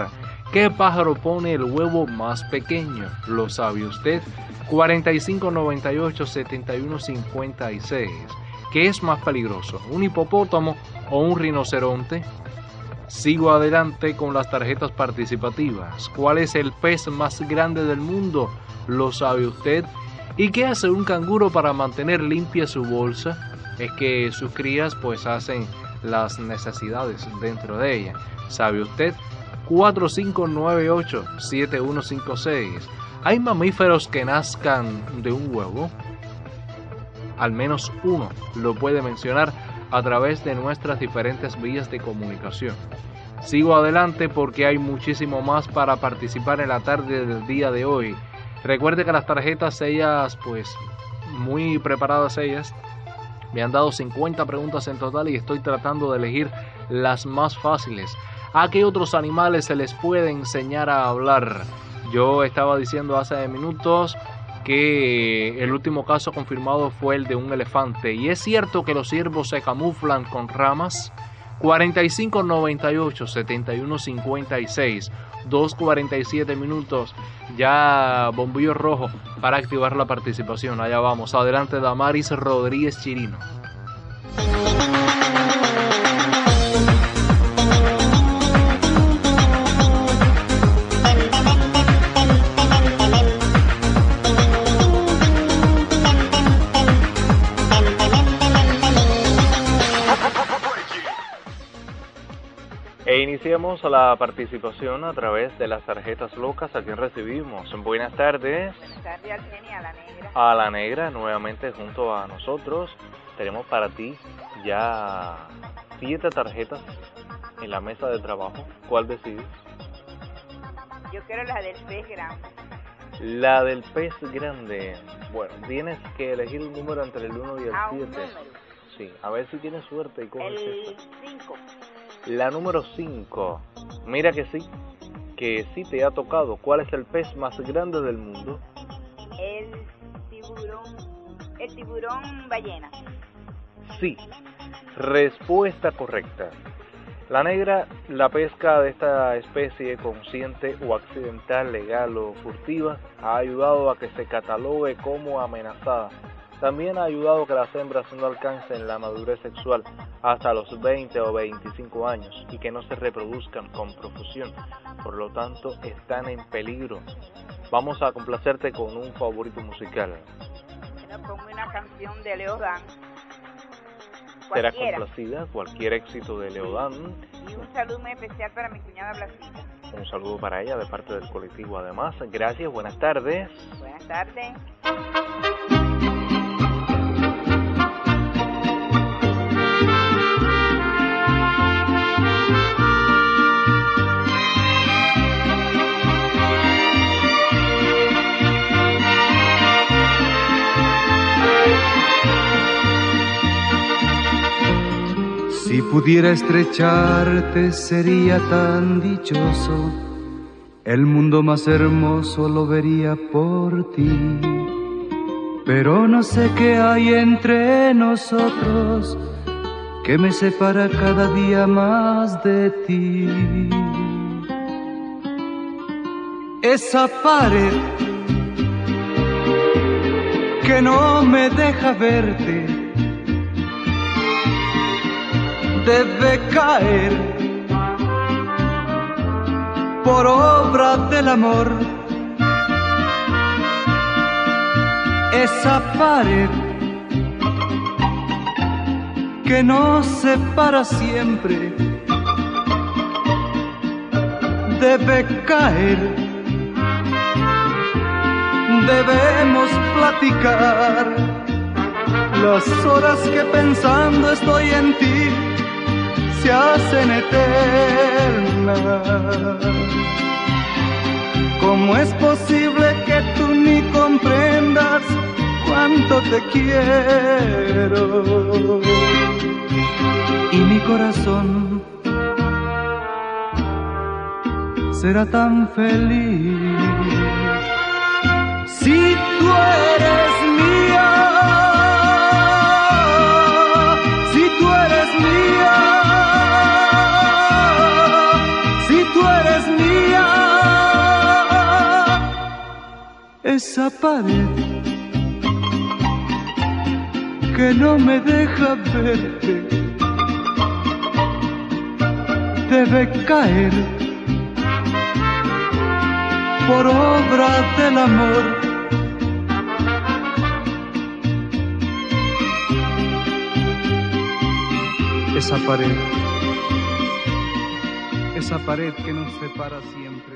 [SPEAKER 1] ¿Qué pájaro pone el huevo más pequeño? ¿Lo sabe usted? cuarenta y cinco noventa y ocho setenta y uno cincuenta y seis. ¿Qué es más peligroso, un hipopótamo o un rinoceronte? Sigo adelante con las tarjetas participativas. ¿Cuál es el pez más grande del mundo? ¿Lo sabe usted? ¿Y qué hace un canguro para mantener limpia su bolsa? Es que sus crías pues hacen las necesidades dentro de ella. ¿Sabe usted? cuatro cinco nueve ocho siete uno cinco seis. ¿Hay mamíferos que nazcan de un huevo? Al menos uno lo puede mencionar a través de nuestras diferentes vías de comunicación. Sigo adelante porque hay muchísimo más para participar en la tarde del día de hoy. Recuerde que las tarjetas, ellas, pues, muy preparadas ellas, me han dado cincuenta preguntas en total y estoy tratando de elegir las más fáciles. ¿A qué otros animales se les puede enseñar a hablar? Yo estaba diciendo hace minutos que el último caso confirmado fue el de un elefante. ¿Y es cierto que los ciervos se camuflan con ramas? cuarenta y cinco noventa y ocho setenta y uno cincuenta y seis, dos cuarenta y siete minutos, ya bombillo rojo para activar la participación. Allá vamos, adelante Damaris Rodríguez Chirino. E iniciamos la participación a través de las tarjetas locas. ¿A quién recibimos? Buenas tardes.
[SPEAKER 2] Buenas tardes, Argenia, a la negra.
[SPEAKER 1] A la negra, nuevamente junto a nosotros. Tenemos para ti ya siete tarjetas en la mesa de trabajo. ¿Cuál decides?
[SPEAKER 2] Yo quiero la del pez grande.
[SPEAKER 1] La del pez grande. Bueno, tienes que elegir un número entre el uno y el siete. Sí, a ver si tienes suerte y coges
[SPEAKER 2] el cinco.
[SPEAKER 1] La número cinco. Mira que sí, que sí te ha tocado. ¿Cuál es el pez más grande del mundo?
[SPEAKER 2] El tiburón, el tiburón ballena.
[SPEAKER 1] Sí, respuesta correcta. La negra, la pesca de esta especie consciente o accidental, legal o furtiva, ha ayudado a que se catalogue como amenazada. También ha ayudado a que las hembras no alcancen la madurez sexual hasta los veinte o veinticinco años y que no se reproduzcan con profusión. Por lo tanto, están en peligro. Vamos a complacerte con un favorito musical.
[SPEAKER 2] Bueno, ponme una canción de Leodán.
[SPEAKER 1] Será complacida cualquier éxito de Leodán.
[SPEAKER 2] Y un saludo muy especial para mi cuñada Blasita.
[SPEAKER 1] Un saludo para ella de parte del colectivo. Además, gracias, buenas tardes.
[SPEAKER 2] Buenas tardes.
[SPEAKER 12] Si pudiera estrecharte sería tan dichoso, el mundo más hermoso lo vería por ti. Pero no sé qué hay entre nosotros que me separa cada día más de ti. Esa pared que no me deja verte debe caer por obra del amor. Esa pared que nos separa siempre debe caer. Debemos platicar las horas que pensando estoy en ti se hacen eternas. ¿Cómo es posible que tú ni comprendas cuánto te quiero? Y mi corazón será tan feliz si tú eres mía, si tú eres mía, si tú eres mía. esa pared que no me deja verte debe caer por obra del amor. Esa pared, esa pared que nos separa siempre.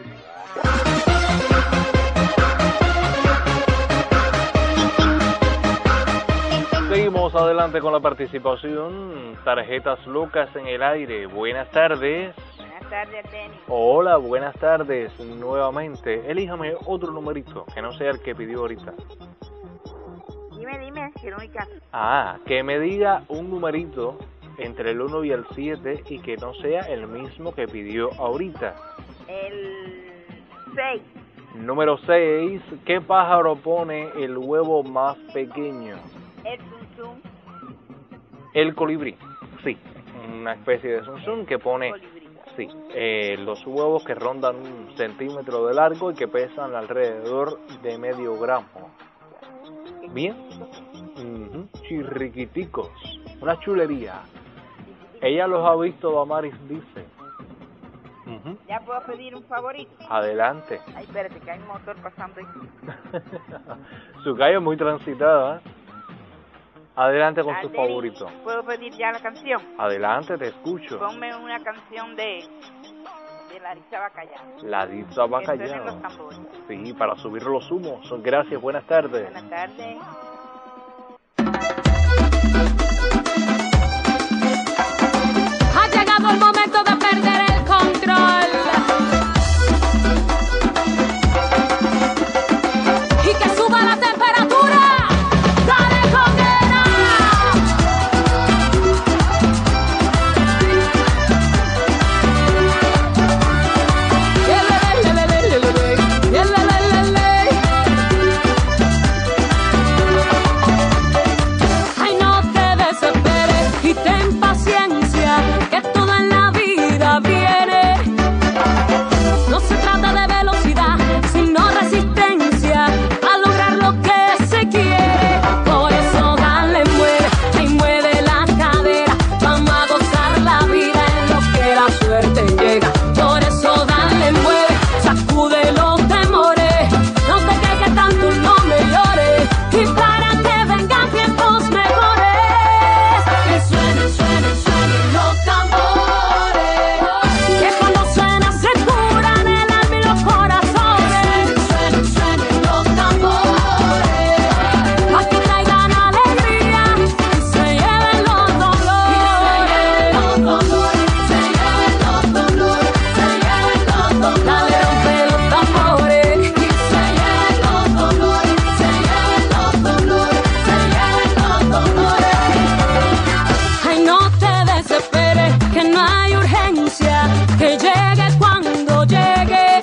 [SPEAKER 1] Seguimos adelante con la participación. Tarjetas locas en el aire. Buenas tardes.
[SPEAKER 2] Buenas tardes, Denny.
[SPEAKER 1] Hola, buenas tardes nuevamente. Elíjame otro numerito que no sea el que pidió ahorita.
[SPEAKER 2] Dime, dime, que no hay caso.
[SPEAKER 1] Ah, que me diga un numerito entre el uno y el siete y que no sea el mismo que pidió ahorita.
[SPEAKER 2] El seis.
[SPEAKER 1] Número seis. ¿Qué pájaro pone el huevo más pequeño?
[SPEAKER 2] El zunzún.
[SPEAKER 1] El colibrí, sí. Una especie de zunzún que pone, sí, eh, los huevos que rondan un centímetro de largo y que pesan alrededor de medio gramo. Bien. Uh-huh. Chirriquiticos. Una chulería. Ella los ha visto, Damaris dice. Uh-huh.
[SPEAKER 2] ¿Ya puedo pedir un favorito?
[SPEAKER 1] Adelante.
[SPEAKER 2] Ay, espérate, que hay un motor pasando ahí.
[SPEAKER 1] Su calle es muy transitada. Adelante con su
[SPEAKER 2] Alderi,
[SPEAKER 1] favorito.
[SPEAKER 2] ¿Puedo pedir ya la canción?
[SPEAKER 1] Adelante, te escucho.
[SPEAKER 2] Ponme una canción de, de Larissa Bacallao.
[SPEAKER 1] Larissa Bacallao.
[SPEAKER 2] Los tambores.
[SPEAKER 1] Sí, para subir los humos. Gracias, buenas tardes.
[SPEAKER 2] Buenas tardes.
[SPEAKER 17] Ha llegado el momento de perder el control y que suba la temperatura. Dale condena. Ay, no te desesperes y ten paciencia, que todo en la vida viene. No se trata de velocidad, sino resistencia a lograr lo que se quiere. Por eso dale, mueve, ay, mueve la cadera. Vamos a gozar la vida en lo que la suerte llega. Por eso dale, mueve, sacude los temores. No te quejes tanto, no me llores. Y para que vengan tiempos mejores, que suenen, suenen, suenen los tambores. Que cuando suena se curan el alma y los corazones. Suenen, suenen los tambores. Pa' que traigan alegría y se lleven los dolores. Y se lleven los dolores, se lleven los dolores, se lleven los dolores. Dale, rompe los tambores. Y se lleven los dolores, se lleven los dolores, se lleven los dolores. Ay, no te desesperes, que no hay urgencia, que llegue cuando llegue.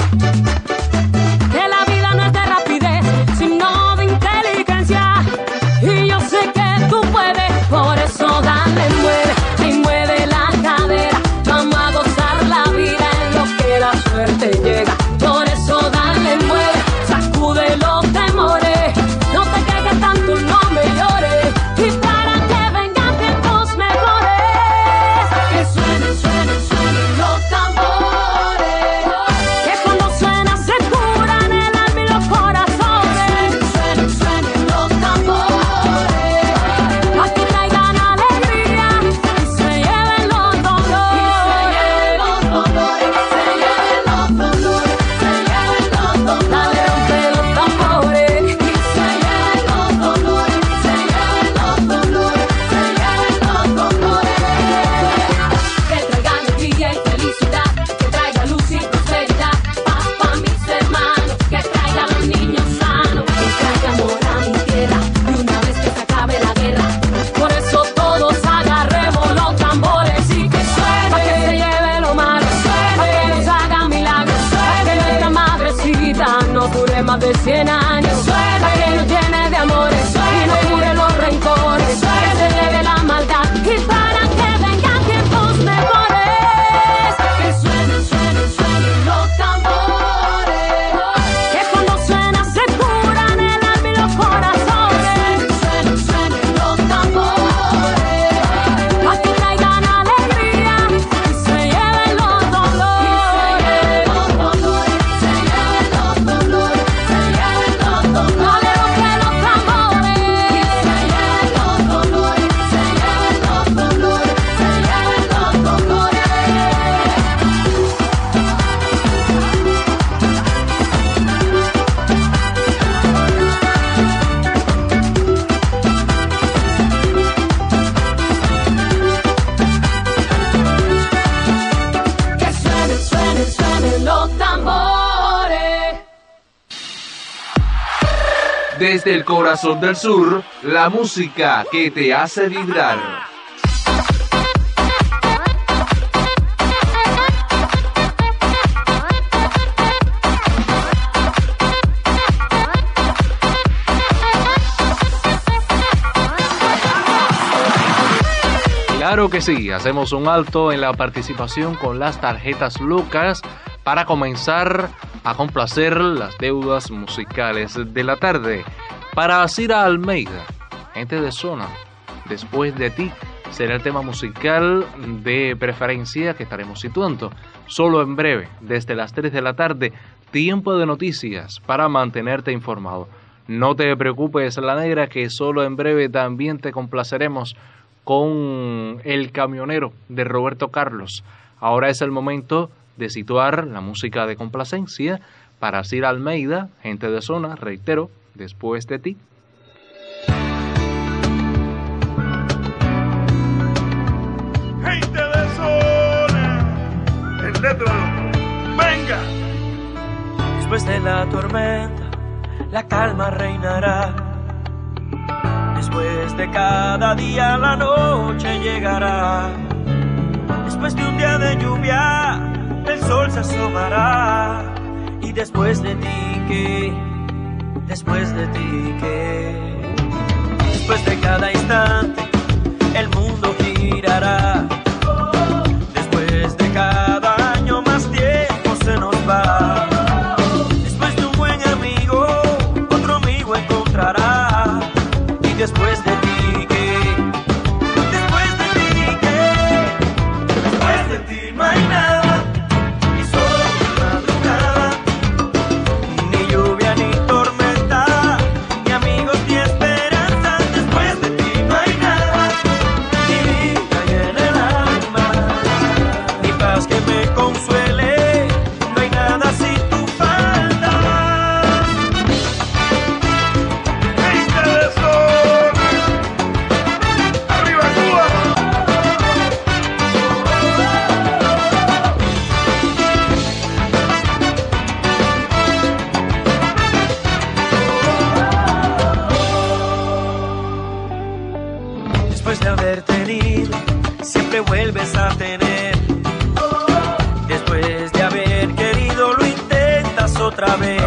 [SPEAKER 17] Que la vida no es de rapidez, sino de inteligencia. Y yo sé que tú puedes, por eso dale, mueve, y mueve la cadera. Vamos a gozar la vida en lo que la suerte llega. Por eso dale, mueve, sacude los temores. No te quejes tanto, no me llores. Y para que vengan tiempos mejores, que suenen, suenen, suenen los tambores. Que cuando suena se curan el alma y los corazones. Suenen, suenen los tambores. Pa' que traigan alegría y se lleven los dolores. Y se lleven los dolores, se lleven los dolores, se lleven los dolores. Dale, rompe los tambores. Y se lleven los dolores, se lleven los dolores, se lleven los dolores. Que traiga alegría y felicidad, que traiga luz y prosperidad. Paz pa' mis hermanos, que traiga a los niños sanos, que traiga amor a mi tierra, y una vez que se acabe la guerra. Por eso todos agarremos los tambores y que suene, pa' que se lleve lo malo, pa' que nos haga milagros, pa' que nuestra madrecita no dure más de cien años, pa' que nos llene de amores y nos cure los rencores, que se lleve la maldad y para que vengan tiempos mejores. Que suenen, suenen, suenen los tambores. Que cuando suena se curan
[SPEAKER 1] Desde el corazón del sur, la música que te hace vibrar. Claro que sí, hacemos un alto en la participación con las tarjetas Lucas para comenzar a complacer las deudas musicales de la tarde. Para Cira Almeida, gente de zona, Después de ti, será el tema musical de preferencia que estaremos situando. Solo en breve, desde las tres de la tarde, tiempo de noticias para mantenerte informado. No te preocupes, la negra, que solo en breve también te complaceremos con El Camionero de Roberto Carlos. Ahora es el momento de situar la música de complacencia para Cira Almeida, gente de zona, reitero, Después de ti.
[SPEAKER 15] Gente de zona, el letra, venga.
[SPEAKER 16] Después de la tormenta, la calma reinará. Después de cada día la noche llegará. Después de un día de lluvia el sol se asomará. Y después de ti qué, después de ti qué. Después de cada instante el mundo girará. Después de cada año más tiempo se nos va. Después de un buen amigo otro amigo encontrará. Después de ti, ¿qué? Después de ti, ¿qué? Después de ti no hay nada, ni sol ni madrugada, ni lluvia ni tormenta, ni amigos ni esperanza. Después de ti no hay nada, ni vida y en el alma, ni paz que me consuele, no hay nada si tú faltas. Gente de sol. Después de haber tenido, siempre vuelves a tener. Después de haber querido, lo intentas otra vez.